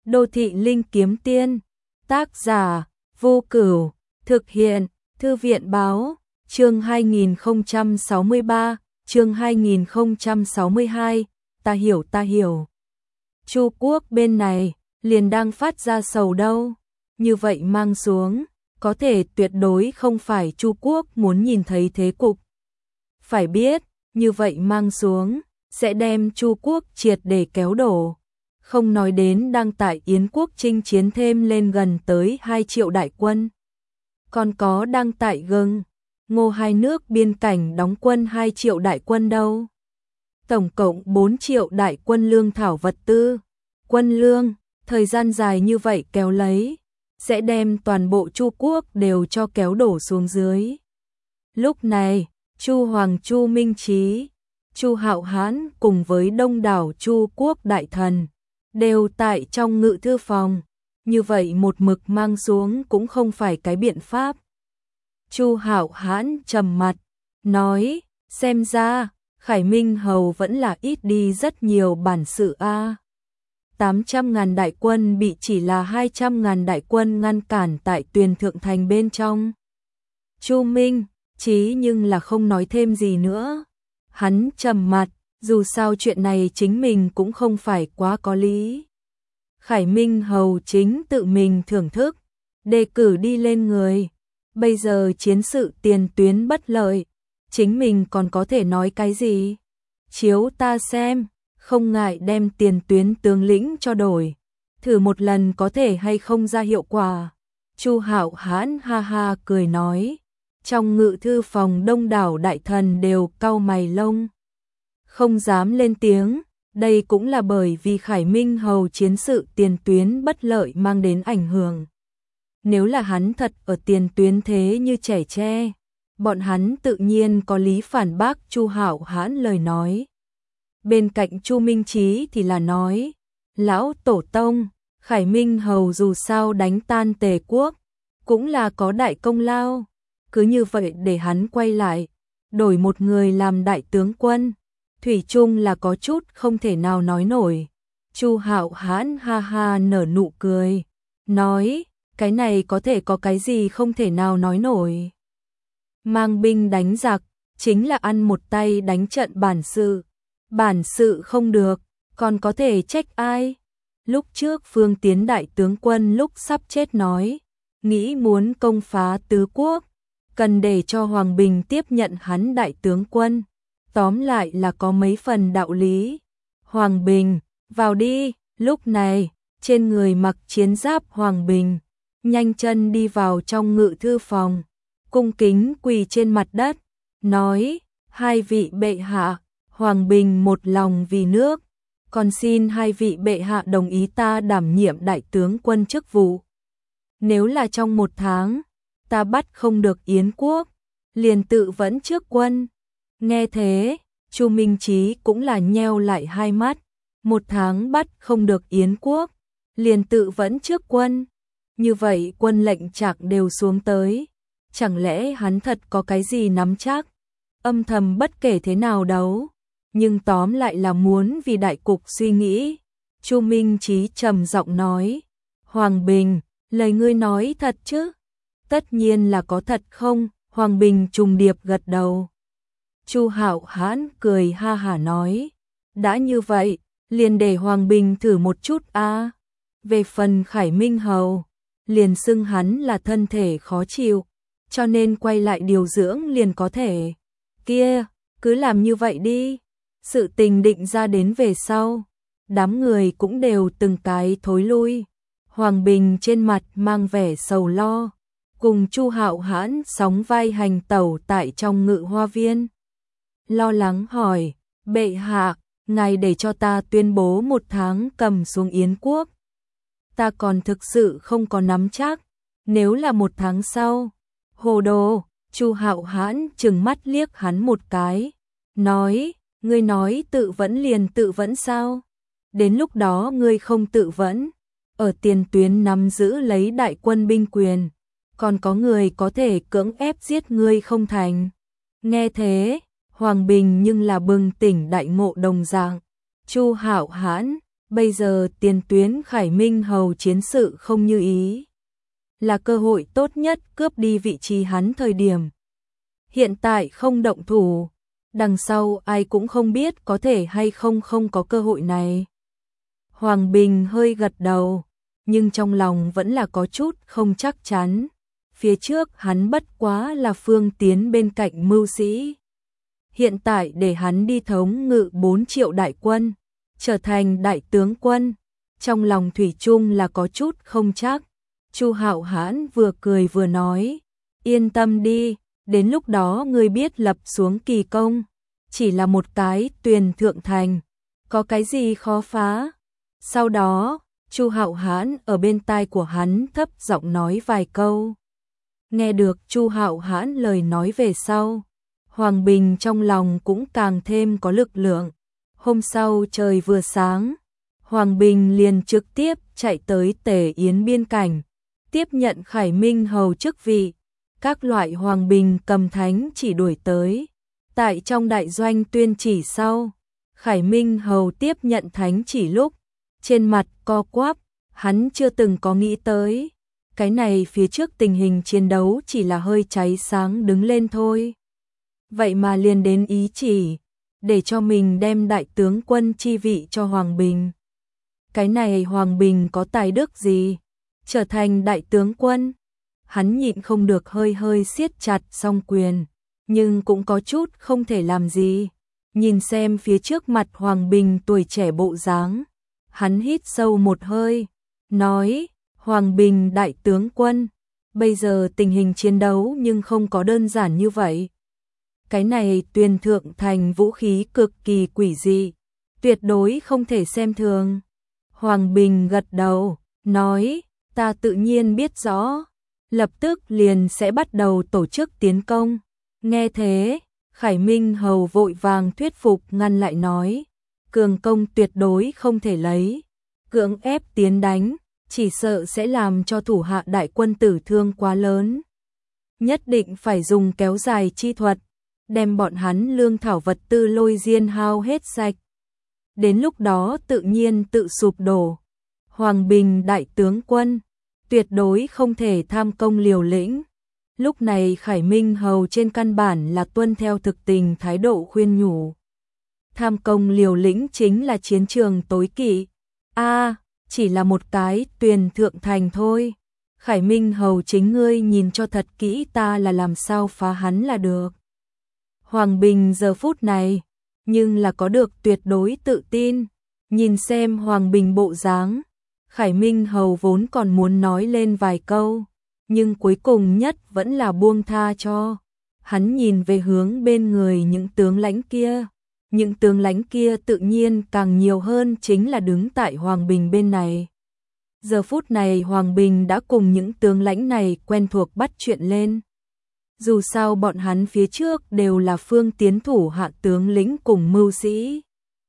Đô thị linh kiếm tiên, tác giả Vô Cửu, thực hiện Thư viện báo, chương 2063, chương 2062, ta hiểu. Chu Quốc bên này liền đang phát ra sầu đâu, như vậy mang xuống, có thể tuyệt đối không phải Chu Quốc muốn nhìn thấy thế cục. Phải biết, như vậy mang xuống, sẽ đem Chu Quốc triệt để kéo đổ. Không nói đến đang tại Yến quốc chinh chiến thêm lên gần tới 2 triệu đại quân. Còn có đang tại Gừng, Ngô hai nước biên cảnh đóng quân 2 triệu đại quân đâu. Tổng cộng 4 triệu đại quân lương thảo vật tư, quân lương, thời gian dài như vậy kéo lấy, sẽ đem toàn bộ Chu Quốc đều cho kéo đổ xuống dưới. Lúc này, Chu Hoàng Chu Minh Chí, Chu Hạo Hãn cùng với đông đảo Chu Quốc đại thần đều tại trong ngự thư phòng, như vậy một mực mang xuống cũng không phải cái biện pháp. Chu Hạo Hãn trầm mặt, nói, xem ra, Khải Minh Hầu vẫn là ít đi rất nhiều bản sự a. 800.000 đại quân bị chỉ là 200.000 đại quân ngăn cản tại Tuyền Thượng Thành bên trong. Chu Minh Chí nhưng là không nói thêm gì nữa. Hắn trầm mặt, dù sao chuyện này chính mình cũng không phải quá có lý. Khải Minh Hầu chính tự mình thưởng thức, đề cử đi lên người. Bây giờ chiến sự tiền tuyến bất lợi, chính mình còn có thể nói cái gì? Chiếu ta xem, không ngại đem tiền tuyến tướng lĩnh cho đổi, thử một lần có thể hay không ra hiệu quả. Chu Hạo Hãn ha ha cười nói. Trong ngự thư phòng đông đảo đại thần đều cau mày lông, không dám lên tiếng. Đây cũng là bởi vì Khải Minh Hầu chiến sự tiền tuyến bất lợi mang đến ảnh hưởng. Nếu là hắn thật ở tiền tuyến thế như trẻ tre, bọn hắn tự nhiên có lý phản bác Chu Hạo Hãn lời nói. Bên cạnh Chu Minh Chí thì là nói, lão tổ tông, Khải Minh Hầu dù sao đánh tan Tề quốc, cũng là có đại công lao. Cứ như vậy để hắn quay lại, đổi một người làm đại tướng quân, thủy chung là có chút không thể nào nói nổi. Chu Hạo Hãn ha ha nở nụ cười, nói, cái này có thể có cái gì không thể nào nói nổi. Mang binh đánh giặc, chính là ăn một tay đánh trận bản sự không được, còn có thể trách ai. Lúc trước Phương Tiến đại tướng quân lúc sắp chết nói, nghĩ muốn công phá tứ quốc, cần để cho Hoàng Bình tiếp nhận hắn đại tướng quân. Tóm lại là có mấy phần đạo lý. Hoàng Bình, vào đi. Lúc này, trên người mặc chiến giáp Hoàng Bình, nhanh chân đi vào trong ngự thư phòng, cung kính quỳ trên mặt đất, nói, hai vị bệ hạ, Hoàng Bình một lòng vì nước, còn xin hai vị bệ hạ đồng ý ta đảm nhiệm đại tướng quân chức vụ. Nếu là trong 1 tháng, ta bắt không được Yến quốc, liền tự vẫn trước quân. Nghe thế, Chu Minh Chí cũng là nheo lại hai mắt. 1 tháng bắt không được Yến quốc, liền tự vẫn trước quân. Như vậy quân lệnh chạc đều xuống tới. Chẳng lẽ hắn thật có cái gì nắm chắc? Âm thầm bất kể thế nào đấu, nhưng tóm lại là muốn vì đại cục suy nghĩ. Chu Minh Chí trầm giọng nói, Hoàng Bình, lời ngươi nói thật chứ? Tất nhiên là có thật không? Hoàng Bình trùng điệp gật đầu. Chu Hạo Hãn cười ha hả nói, đã như vậy, liền để Hoàng Bình thử một chút a. Về phần Khải Minh Hầu, liền xưng hắn là thân thể khó chịu, cho nên quay lại điều dưỡng liền có thể. Kia, cứ làm như vậy đi. Sự tình định ra đến về sau, đám người cũng đều từng cái thối lui. Hoàng Bình trên mặt mang vẻ sầu lo, cùng Chu Hạo Hãn sóng vai hành tẩu tại trong ngự hoa viên. Lo lắng hỏi, bệ hạ, ngài để cho ta tuyên bố 1 tháng cầm xuống Yến quốc. Ta còn thực sự không có nắm chắc, nếu là 1 tháng sau. Hồ đồ, Chu Hạo Hãn trừng mắt liếc hắn một cái, nói, ngươi nói tự vẫn liền tự vẫn sao? Đến lúc đó ngươi không tự vẫn, ở tiền tuyến nắm giữ lấy đại quân binh quyền, còn có người có thể cưỡng ép giết ngươi không thành. Nghe thế, Hoàng Bình nhưng là bừng tỉnh đại ngộ đồng dạng. Chu Hạo Hãn, Bây giờ tiền tuyến Khải Minh Hầu chiến sự không như ý. Là cơ hội tốt nhất cướp đi vị trí hắn thời điểm. Hiện tại không động thủ, đằng sau ai cũng không biết có thể hay không có cơ hội này. Hoàng Bình hơi gật đầu, nhưng trong lòng vẫn là có chút không chắc chắn. Phía trước hắn bất quá là phương tiến bên cạnh mưu sĩ. Hiện tại để hắn đi thống ngự 4 triệu đại quân, trở thành đại tướng quân, trong lòng thủy chung là có chút không chắc. Chu Hạo Hãn vừa cười vừa nói, yên tâm đi, đến lúc đó ngươi biết lập xuống kỳ công, chỉ là một cái Tuyền Thượng Thành, có cái gì khó phá. Sau đó, Chu Hạo Hãn ở bên tai của hắn thấp giọng nói vài câu. Nghe được Chu Hạo Hãn lời nói về sau, Hoàng Bình trong lòng cũng càng thêm có lực lượng. Hôm sau trời vừa sáng, Hoàng Bình liền trực tiếp chạy tới Tề Yến biên cảnh, tiếp nhận Khải Minh Hầu chức vị. Các loại Hoàng Bình cầm thánh chỉ đuổi tới. Tại trong đại doanh tuyên chỉ sau, Khải Minh Hầu tiếp nhận thánh chỉ lúc, trên mặt co quắp, hắn chưa từng có nghĩ tới. Cái này phía trước tình hình chiến đấu chỉ là hơi cháy sáng đứng lên thôi. Vậy mà liền đến ý chỉ, để cho mình đem đại tướng quân chi vị cho Hoàng Bình. Cái này Hoàng Bình có tài đức gì? Trở thành đại tướng quân? Hắn nhịn không được hơi siết chặt song quyền, nhưng cũng có chút không thể làm gì. Nhìn xem phía trước mặt Hoàng Bình tuổi trẻ bộ dáng, hắn hít sâu một hơi, nói, Hoàng Bình đại tướng quân, bây giờ tình hình chiến đấu nhưng không có đơn giản như vậy. Cái này Tuyền Thượng Thành vũ khí cực kỳ quỷ dị, tuyệt đối không thể xem thường. Hoàng Bình gật đầu, nói, ta tự nhiên biết rõ, lập tức liền sẽ bắt đầu tổ chức tiến công. Nghe thế, Khải Minh Hầu vội vàng thuyết phục ngăn lại nói, cường công tuyệt đối không thể lấy, cưỡng ép tiến đánh, chỉ sợ sẽ làm cho thủ hạ đại quân tử thương quá lớn. Nhất định phải dùng kéo dài chi thuật, đem bọn hắn lương thảo vật tư lôi diên hao hết sạch. Đến lúc đó tự nhiên tự sụp đổ. Hoàng Bình đại tướng quân, tuyệt đối không thể tham công liều lĩnh. Lúc này Khải Minh Hầu trên căn bản là tuân theo thực tình thái độ khuyên nhủ. Tham công liều lĩnh chính là chiến trường tối kỵ. Chỉ là một cái Tuyền Thượng Thành thôi. Khải Minh Hầu chính ngươi nhìn cho thật kỹ ta là làm sao phá hắn là được. Hoàng Bình giờ phút này, nhưng là có được tuyệt đối tự tin. Nhìn xem Hoàng Bình bộ dáng, Khải Minh Hầu vốn còn muốn nói lên vài câu, nhưng cuối cùng nhất vẫn là buông tha cho. Hắn nhìn về hướng bên người những tướng lãnh kia. Những tướng lãnh kia tự nhiên càng nhiều hơn chính là đứng tại Hoàng Bình bên này. Giờ phút này Hoàng Bình đã cùng những tướng lãnh này quen thuộc bắt chuyện lên. Dù sao bọn hắn phía trước đều là phương tiến thủ hạ tướng lĩnh cùng mưu sĩ.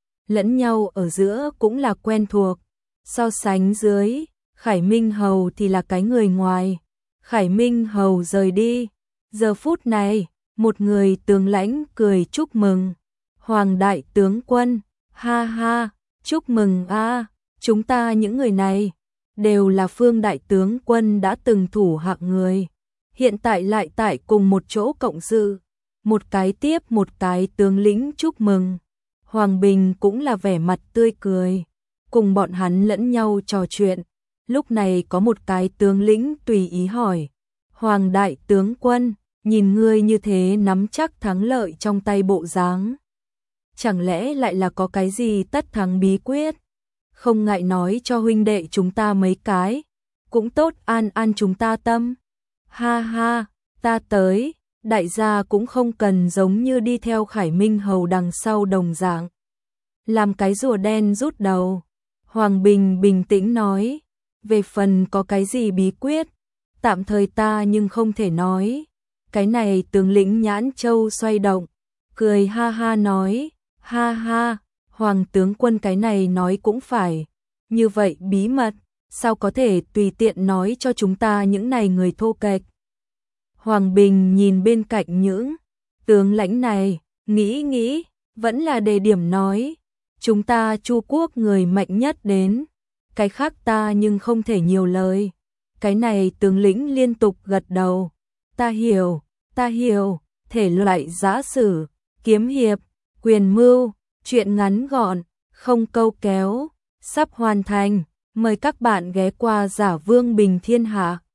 Lẫn nhau ở giữa cũng là quen thuộc. So sánh dưới, Khải Minh Hầu thì là cái người ngoài. Khải Minh Hầu rời đi. Giờ phút này, một người tướng lãnh cười chúc mừng. Hoàng đại tướng quân, ha ha, chúc mừng a, chúng ta những người này đều là phương đại tướng quân đã từng thủ hạ người, hiện tại lại tại cùng một chỗ cộng sự, một cái tiếp một cái tướng lĩnh chúc mừng. Hoàng Bình cũng là vẻ mặt tươi cười, cùng bọn hắn lẫn nhau trò chuyện. Lúc này có một cái tướng lĩnh tùy ý hỏi, Hoàng đại tướng quân, nhìn ngươi như thế nắm chắc thắng lợi trong tay bộ dáng, chẳng lẽ lại là có cái gì tất thắng bí quyết? Không ngại nói cho huynh đệ chúng ta mấy cái, cũng tốt an an chúng ta tâm. Ha ha, ta tới, đại gia cũng không cần giống như đi theo Khải Minh Hầu đằng sau đồng dạng. Làm cái rùa đen rút đầu. Hoàng Bình bình tĩnh nói, về phần có cái gì bí quyết, tạm thời ta nhưng không thể nói. Cái này tướng lĩnh nhãn châu xoay động, cười ha ha nói, ha ha, Hoàng tướng quân cái này nói cũng phải, như vậy bí mật, sao có thể tùy tiện nói cho chúng ta những này người thô kệch. Hoàng Bình nhìn bên cạnh những tướng lãnh này, nghĩ, vẫn là đề điểm nói, chúng ta Chu quốc người mạnh nhất đến, cái khác ta nhưng không thể nhiều lời. Cái này tướng lĩnh liên tục gật đầu. Ta hiểu, thể loại giã sử, kiếm hiệp, quyền mưu, chuyện ngắn gọn, không câu kéo, sắp hoàn thành. Mời các bạn ghé qua Giả Vương Bình Thiên Hạ.